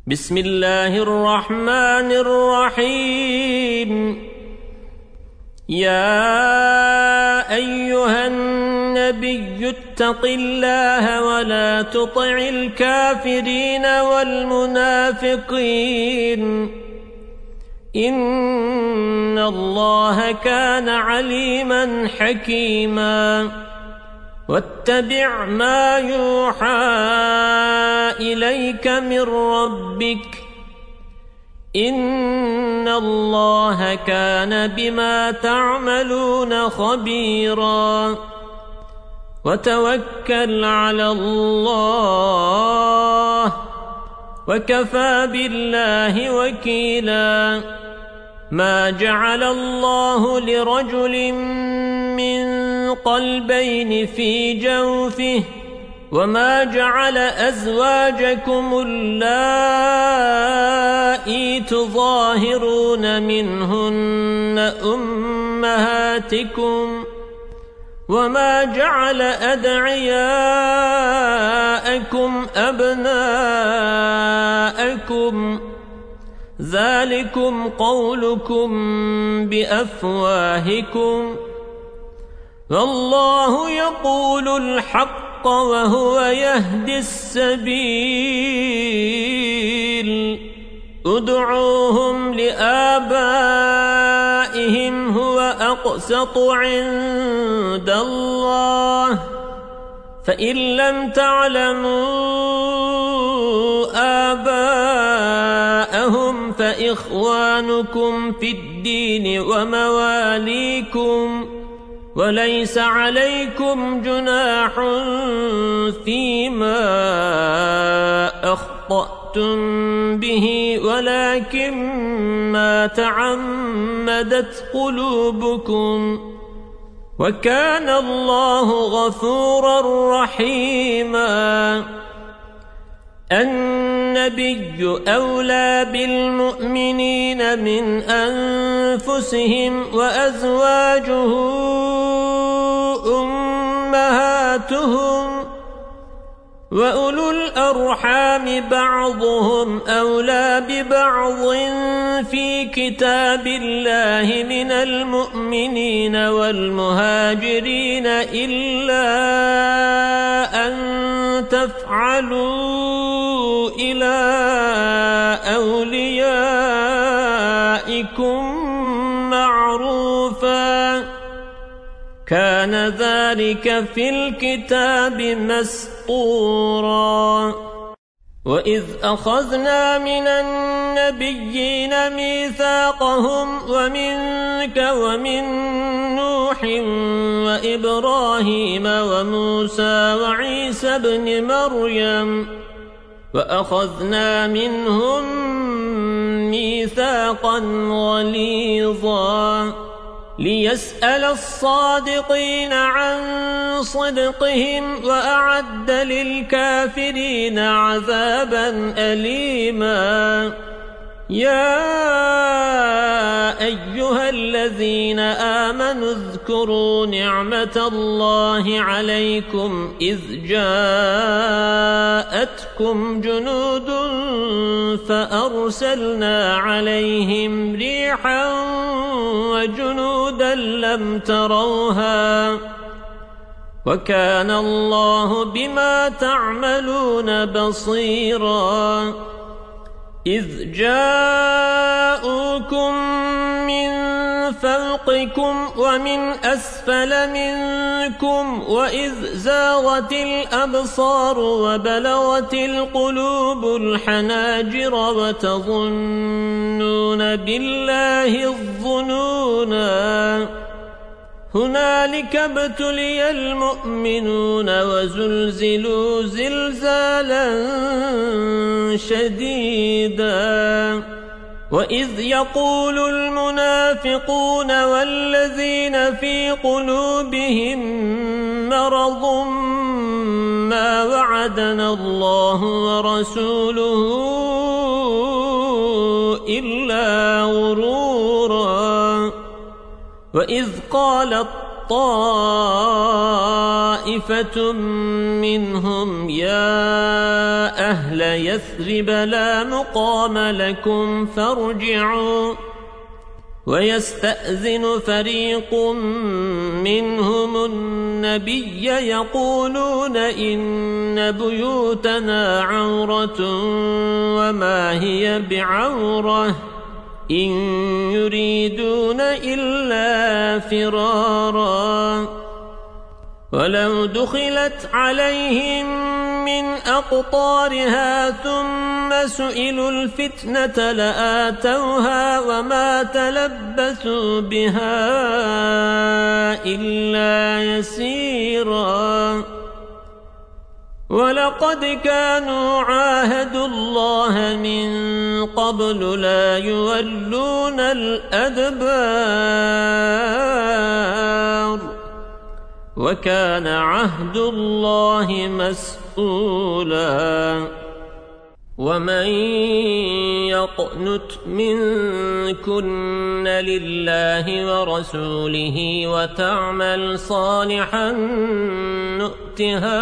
بسم الله الرحمن الرحيم. يا أيها النبي اتق الله ولا تطع الكافرين والمنافقين إن الله كان عليما حكيما. واتبع ما يوحى إليك من ربك إن الله كان بما تعملون خبيرا. وتوكل على الله وكفى بالله وكيلا. ما جعل الله لرجل من قلبين في جوفه وما جعل أزواجكم اللائي تظاهرون منهن أمهاتكم وما جعل أدعياءكم أبناءكم ذلكم قولكم بأفواهكم والله يقول الحق وهو يهدي السبيل. ادعوهم لآبائهم هو أقسط عند الله فإن لم تعلموا آباءهم فإخوانكم في الدين ومواليكم وليس عليكم جناح فيما أخطأتم به ولكن ما تعمدت قلوبكم وكان الله غفورا رحيما. النبي أولى بالمؤمنين من أنفسهم وأزواجه أمهاتهم وأولو الأرحام بعضهم أولى ببعض في كتاب الله من المؤمنين والمهاجرين إلا أن تفعلوا إلى أوليائكم معروفا كان ذلك في الكتاب مسطورا. وإذ أخذنا من النبيين ميثاقهم ومنك ومن نوح وإبراهيم وموسى وعيسى بن مريم وأخذنا منهم ميثاقا غليظا ليسأل الصادقين عن صدقهم وأعد للكافرين عذابا أليما. يا أيها الذين آمنوا اذكروا نعمة الله عليكم إذ جاءتكم جنود فأرسلنا عليهم ريحا وجنودا لم تروها وكان الله بما تعملون بصيرا. إذ جاءوكم من فوقكم ومن أسفل منكم وإذ زاغت الأبصار وبلغت القلوب الحناجر وتظنون بالله الظنونا. هنالك ابتلي المؤمنون وزلزلوا زلزالا شديدا. وإذ يقول المنافقون والذين في قلوبهم مرض ما وعدنا الله ورسوله إلا غرورا. وإذ قالت طائفة منهم يا أهل يثرب لا مقام لكم فارجعوا ويستأذن فريق منهم النبي يقولون إن بيوتنا عورة وما هي بعورة إن يريدون إلا فرارا ولو دخلت عليهم من أقطارها ثم سئلوا الفتنة لآتوها وما تلبثوا بها إلا يسيرا ولقد كانوا عاهدوا الله من قبل لا يولون الأدبار وكان عهد الله مسؤولا ومن يقنت منكن لله ورسوله وتعمل صالحا نؤتها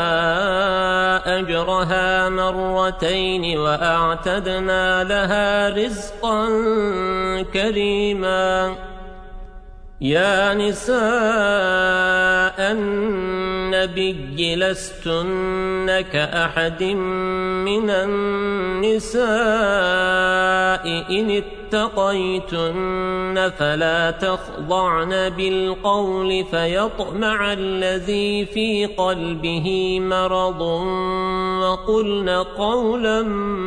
أجرها مرتين وأعتدنا لها رزقا كريما يا نساء النبي لستن كأحد من النساء إن اتقيتن فلا تخضعن بالقول فيطمع الذي في قلبه مرض وقلن قولا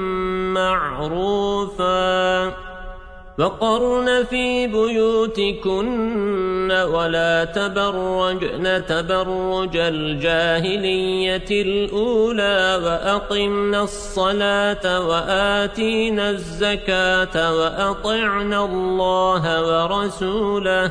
معروفا وقرن في بيوتكن ولا تبرجن تبرج الجاهلية الأولى وأقمنا الصلاة وآتينا الزكاة وأطعنا الله ورسوله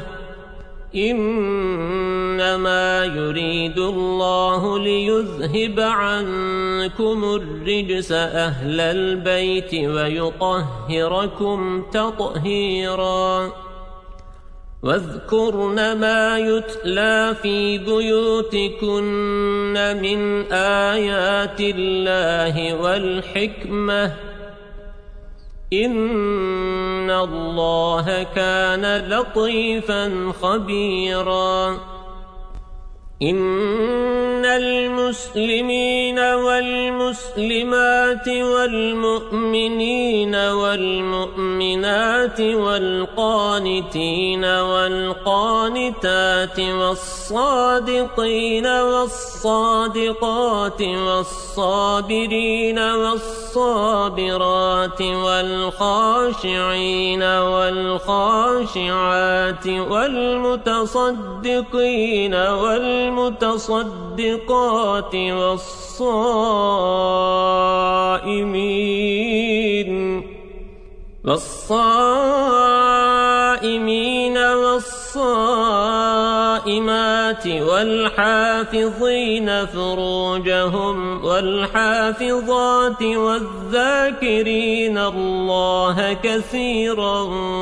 إنما يريد الله ليذهب عنكم الرجس أهل البيت ويطهركم تطهيرا واذكرن ما يتلى في بيوتكن من آيات الله والحكمة إن الله كان لطيفا خبيرا إن المسلمين والمسلمات والمؤمنين والمؤمنات والقانتين والقانتات والصادقين والصادقات والصابرين والصابرات والخاشعين والخاشعات والمتصدقين والمتصدقات والصائمين والصائمات والحافظين فروجهم والحافظات والذاكرين الله كثيرا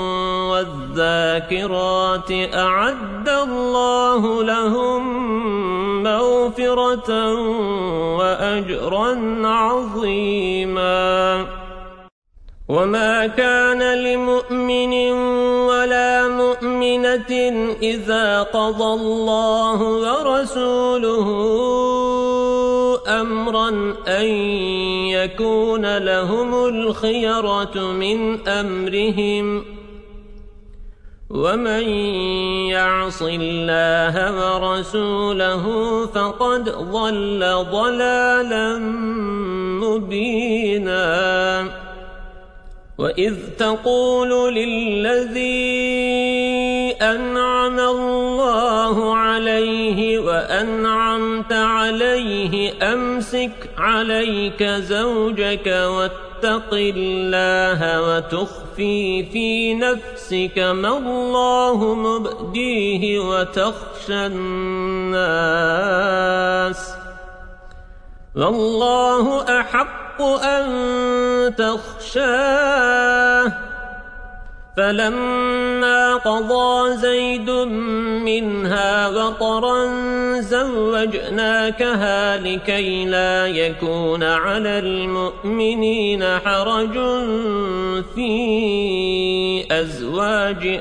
والذاكرات أعد الله لهم مغفرة وأجرا عظيما وما كان لمؤمن ولا مؤمنة إذا قضى الله ورسوله أمرا أن يكون لهم الخيرة من أمرهم ومن يعص الله ورسوله فقد ضل ضلالا مبينا وإذ تقول للذي أنعم الله عليه وأنعمت عليه أمسك عليك زوجك واتق الله وتخفي في نفسك ما الله مبديه وتخشى الناس والله أحق أن تخشاه فلما قضى زيد منها وطرا زوجناكها لكي لا يكون على المؤمنين حرج في أزواج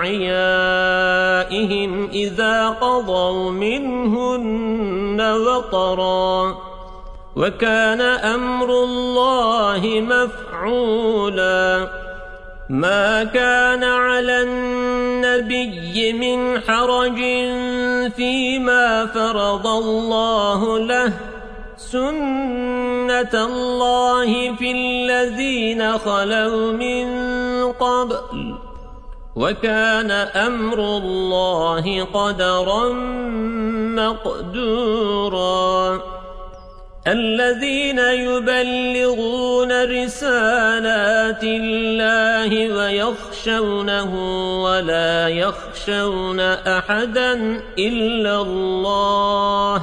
أدعيائهم إذا قضوا منهن وطرا وكان أمر الله مفعولا ما كان على النبي من حرج فيما فرض الله له سنة الله في الذين خلوا من قبل وكان أمر الله قدرا مقدورا الذين يبلغون رسالات الله ويخشونه ولا يخشون أحدا إلا الله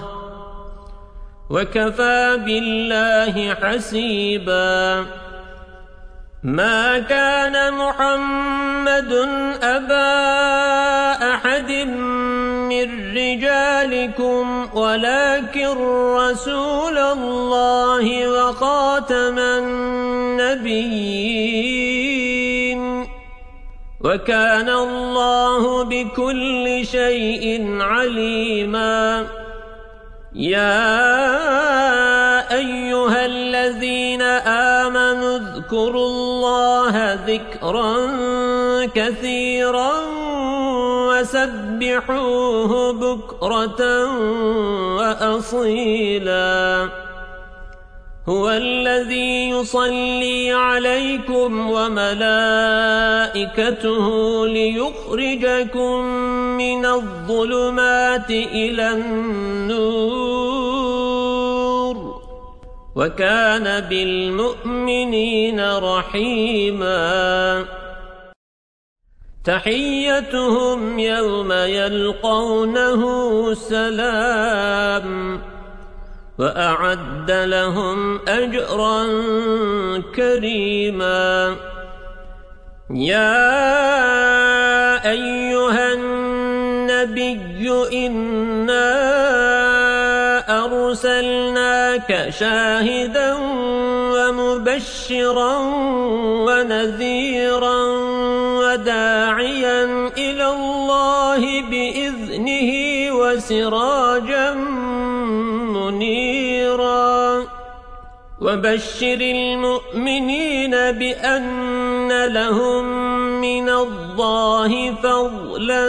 وكفى بالله حسيبا ما كان محمد أبا أحد من رجالكم ولكن رسول الله وخاتم النبيين وكان الله بكل شيء عليما يا أيها الذين آمنوا اذكروا الله ذكرا كثيرا وسبحوه بكرة وأصيلا هو الذي يصلي عليكم وملائكته ليخرجكم من الظلمات إلى النور وكان بالمؤمنين رحيما تحيتهم يوم يلقونه سلام وأعد لهم أجرا كريما يا أيها النبي إنا أرسلناك شاهدا ومبشرا ونذيرا وداعيا إلى الله بإذنه وسراجا منيرا وبشر المؤمنين بأن لهم من الله فضلا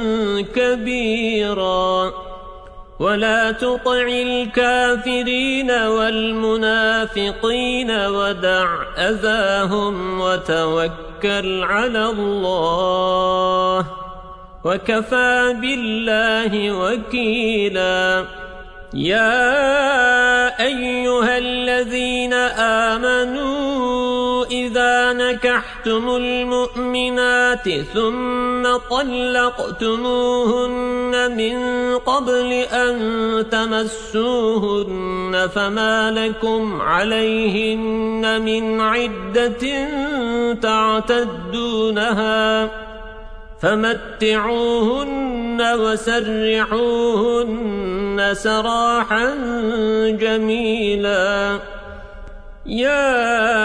كبيرا ولا تطع الكافرين والمنافقين ودع أذاهم وتوكل على الله وكفى بالله وكيلا يا أيها الذين آمنوا إذا نكحتم المؤمنات ثم طلقتموهن من قبل أن تمسوهن فما لكم عليهن من عدة تعتدونها فمتعوهن وسرحوهن سراحا جميلا يا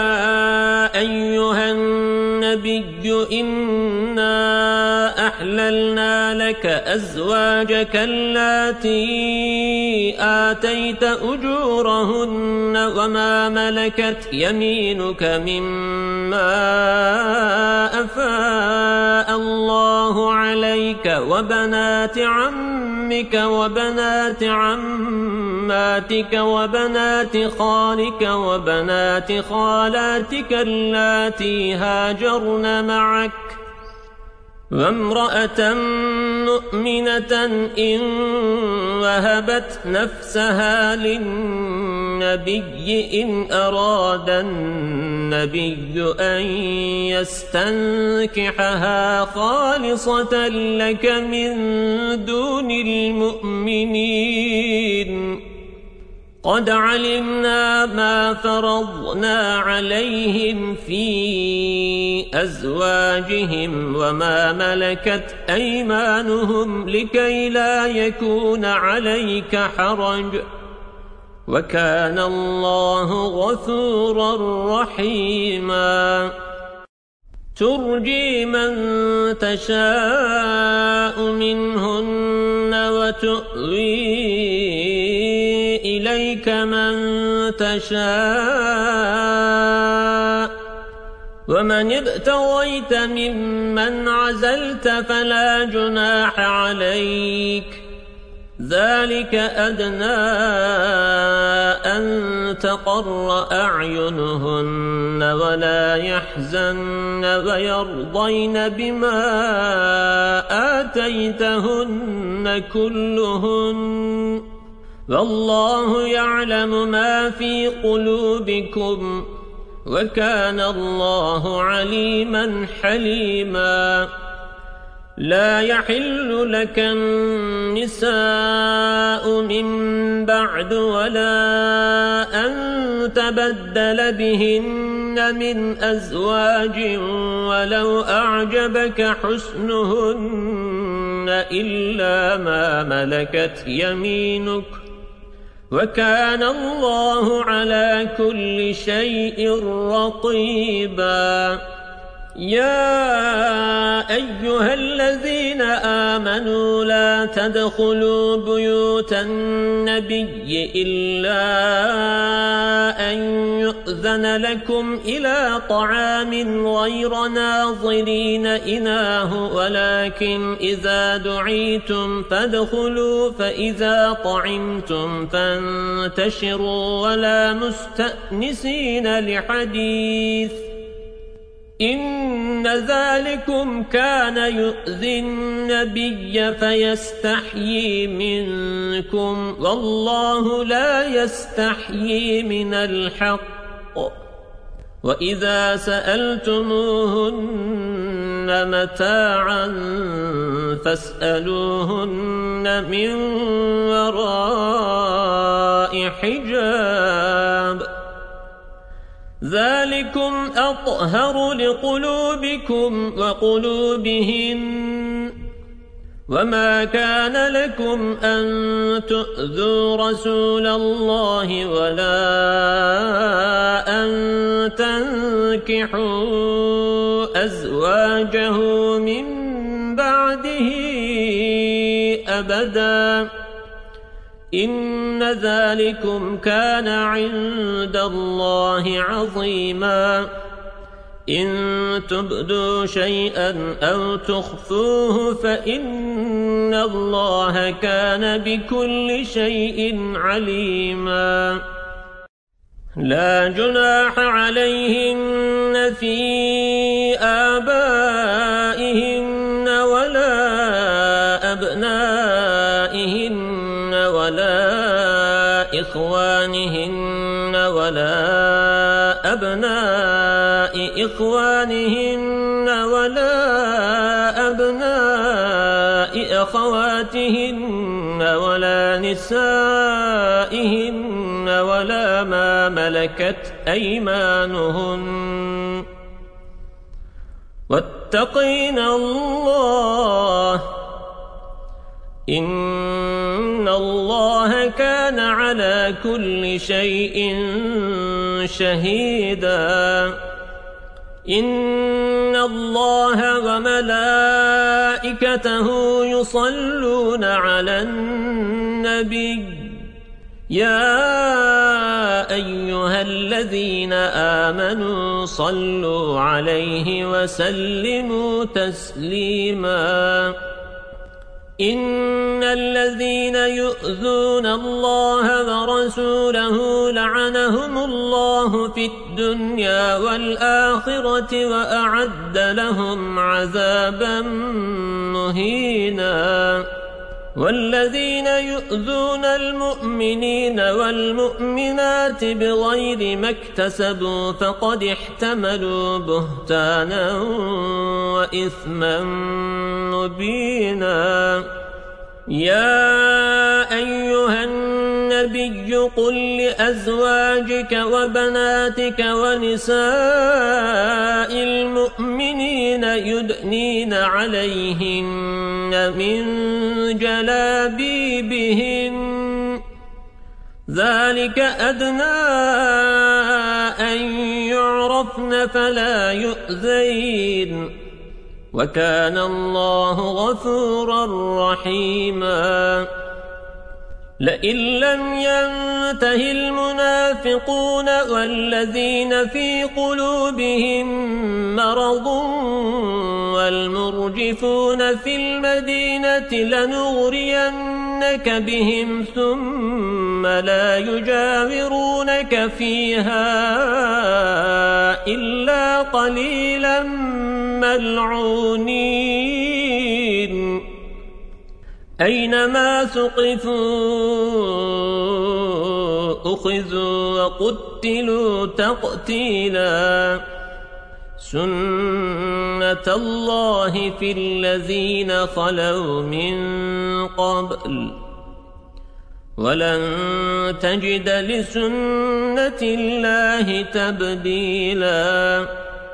أيها النبي إنا أحللنا لك أزواجك اللاتي آتيت أجورهن وما ملكت يمينك مما أفاء الله عليك وبنات عمك وبنات عماتك وبنات خالك وبنات خالاتك اللاتي هاجرن معك وامرأة مؤمنة إن وهبت نفسها للنبي إن أراد النبي أن يستنكحها خالصة لك من دون المؤمنين قد علمنا ما فرضنا عليهم في أزواجهم وما ملكت أيمانهم لكي لا يكون عليك حرج وكان الله غفورا رحيما ترجي من تشاء منهن وتؤوي إليك من تشاء ومن ابتغيت ممن عزلت فلا جناح عليك ذلك أدنى أن تقر أعينهن ولا يحزن ويرضين بما آتيتهن كلهن والله يعلم ما في قلوبكم وكان الله عليما حليما لا يحل لك النساء من بعد ولا أن تبدل بهن من أزواج ولو أعجبك حسنهن إلا ما ملكت يمينك وكان الله على كل شيء رقيبا يا أيها الذين آمنوا لا تدخلوا بيوت النبي إلا أن يؤذن لكم إلى طعام غير ناظرين إناه ولكن إذا دعيتم فادخلوا فإذا طعمتم فانتشروا ولا مستأنسين لحديث إن ذلكم كان يؤذي النبي فيستحيي منكم والله لا يستحيي من الحق وإذا سألتموهن متاعا فاسألوهن من وراء حجاب ذلكم أطهر لقلوبكم وقلوبهن وما كان لكم أن تؤذوا رسول الله ولا أن تنكحوا أزواجه من بعده أبدا إن ذلكم كان عند الله عظيما إن تبدوا شيئا أو تخفوه فإن الله كان بكل شيء عليما لا جناح عليهن في آبائهن ولا أبنائهن ولا إخوانهن ولا أبناء إخوانهن ولا أبناء أخواتهن ولا نسائهن ولا ما ملكت أيمانهن واتقين الله إن الله كان على كل شيء شهيدا إن الله وملائكته يصلون على النبي يا أيها الذين آمنوا صلوا عليه وسلموا تسليما إن الذين يؤذون الله ورسوله لعنهم الله في الدنيا والآخرة وأعد لهم عذابا مهينا والذين يؤذون المؤمنين والمؤمنات بغير ما اكتسبوا فقد احتملوا بهتانا وإثما مبينا يا أيها النبي قل لأزواجك وبناتك ونساء المؤمنين يدنين عليهن من جلابيبهن ذلك أدنى أن يعرفن فلا يؤذين وكان الله غفورا رحيما لئن لم ينته المنافقون والذين في قلوبهم مرض والمرجفون في المدينة لنغرينك بهم ثم لا يجاورونك فيها إلا قليلا ملعونين أينما ثقفوا أخذوا وقتلوا تقتيلا سنة الله في الذين خلوا من قبل ولن تجد لسنة الله تبديلا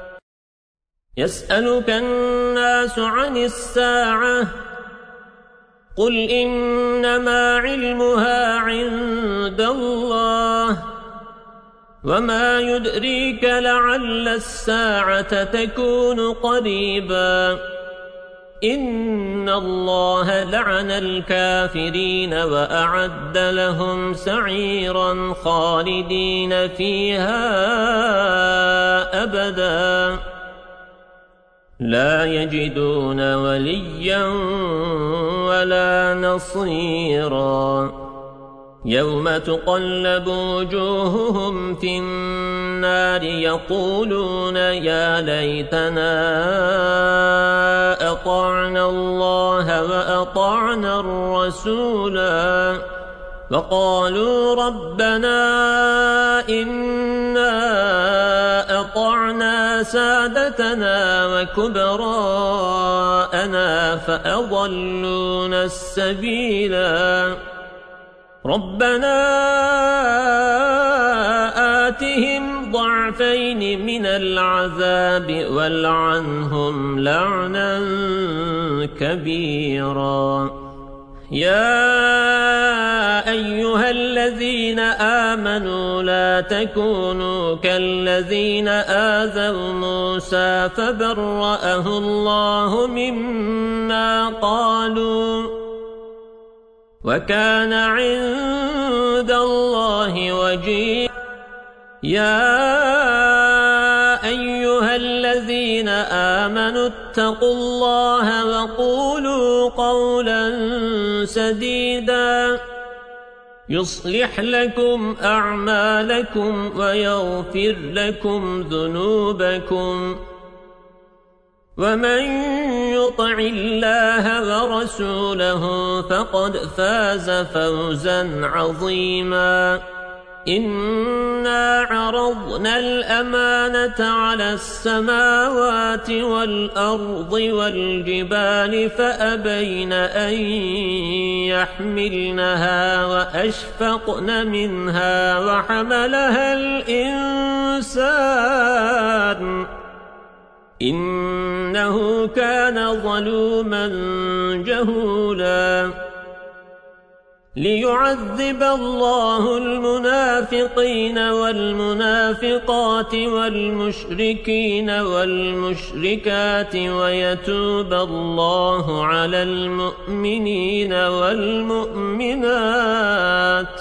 يسألك الناس عن الساعة قل إنما علمها عند الله وما يدريك لعل الساعة تكون قريبا إن الله لعن الكافرين وأعد لهم سعيرا خالدين فيها أبدا لا يجدون وليا ولا نصيرا يوم تقلب وجوههم في النار يقولون يا ليتنا أطعنا الله وأطعنا الرسولا وقالوا ربنا إنا أطعنا سادتنا وكبراءنا فأضلونا السبيلا ربنا آتهم ضعفين من العذاب والعنهم لعنا كبيرا يا أيها الذين آمنوا لا تكونوا كالذين آذوا موسى فبرأه الله مما قالوا وكان عند الله وجيها يا أيها الذين آمنوا اتقوا الله وقولوا قولا سديدا يصلح لكم أعمالكم ويغفر لكم ذنوبكم ومن يطع الله ورسوله فقد فاز فوزا عظيما إنا عرضنا الأمانة على السماوات والأرض والجبال فأبين أن يحملنها وأشفقن منها وحملها الإنسان إنه كان ظلوما جهولا ليعذب الله المنافقين والمنافقات والمشركين والمشركات ويتوب الله على المؤمنين والمؤمنات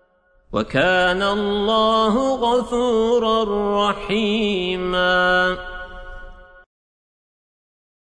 وكان الله غفورا رحيما